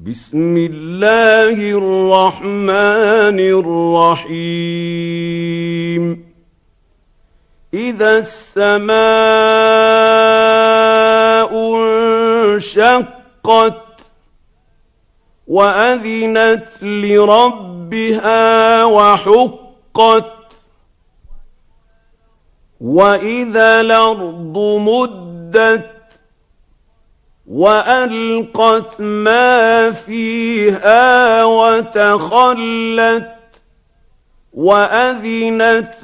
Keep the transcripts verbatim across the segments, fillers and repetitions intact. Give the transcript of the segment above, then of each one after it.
بسم الله الرحمن الرحيم إذا السماء انشقت وأذنت لربها وحقت وإذا الأرض مدت وألقت ما فيها وتخلت وأذنت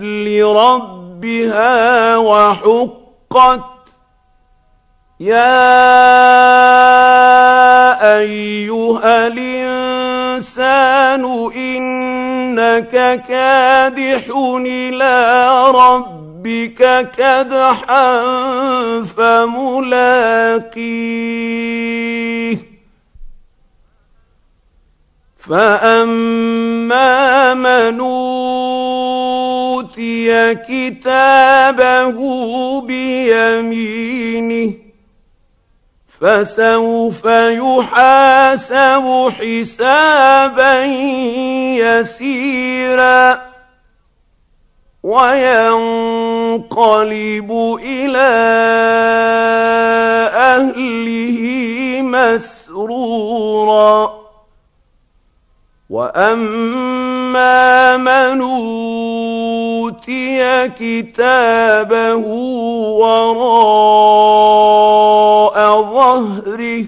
لربها وحقت يا أيها الإنسان إنك كادح إلى ربك بك كدحا فملاقيه فأما من أوتي كتابه بيمينه فسوف يحاسب حسابا يسيرا وينقلب إلى أهله مسرورا وأما من أوتي كتابه وراء ظهره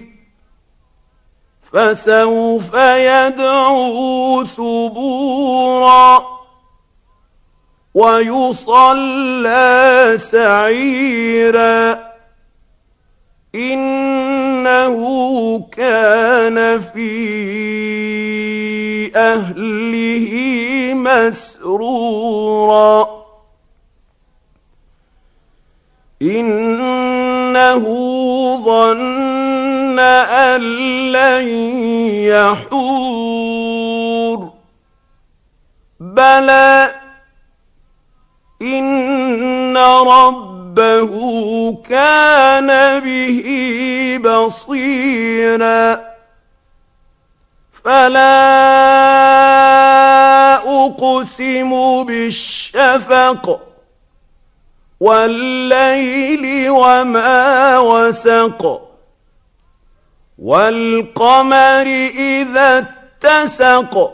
فسوف يدعو ثبورا ويصلى سعيرا إنه كان في أهله مسرورا إنه ظن أن لن يحور بلى إن ربه كان به بصيرا فلا أقسم بالشفق والليل وما وسق والقمر إذا اتسق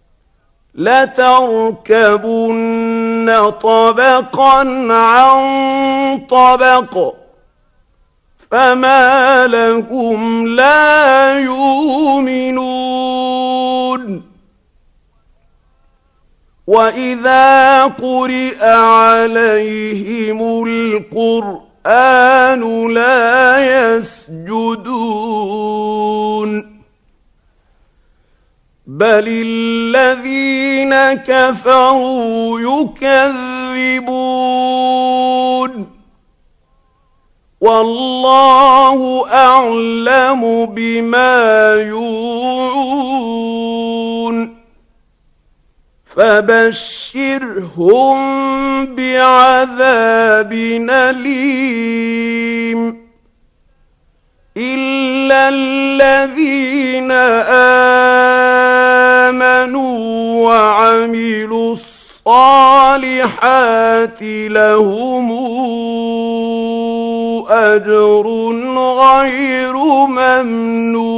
لتركبن طبقا عن طبق فما لهم لا يؤمنون وإذا قرئ عليهم القرآن لا يسجدون بل الذين كفروا يكذبون والله أعلم بما يوعون فبشرهم بعذاب أليم إلا الذين آمنوا وعملوا الصالحات لهم أجر غير ممنون.